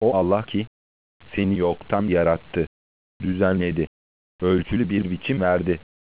O Allah ki, seni yoktan yarattı, düzenledi, ölçülü bir biçim verdi.